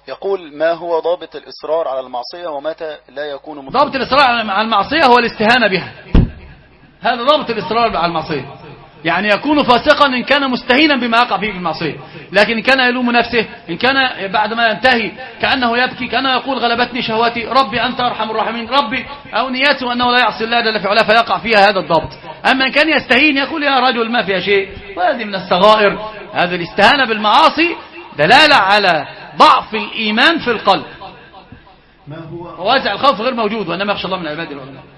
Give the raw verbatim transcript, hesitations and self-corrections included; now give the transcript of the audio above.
يقول ما هو ضابط الإصرار على المعصية ومتى لا يكون مطلقا؟ ضابط الإصرار على المعصية هو الاستهانة بها، هذا ضابط الإصرار على المعصية. يعني يكون فاسقا إن كان مستهينا بما يقع فيه بالمعصية، لكن إن كان يلوم نفسه، إن كان بعد ما ينتهي كأنه يبكي، كان يقول غلبتني شهوتي، ربي أنت أرحم الراحمين، ربي، أو نيته أنه لا يعصي الله جل في علاه فيقع فيها، هذا الضابط. أما إن كان يستهين يقول يا رجل ما فيها شيء، وهذه من الصغائر. هذا الاستهانة بالمعاصي دلالة على ضعف الإيمان في القلب، ووازع الخوف غير موجود، وإنما يخشى الله من عباده العلماء.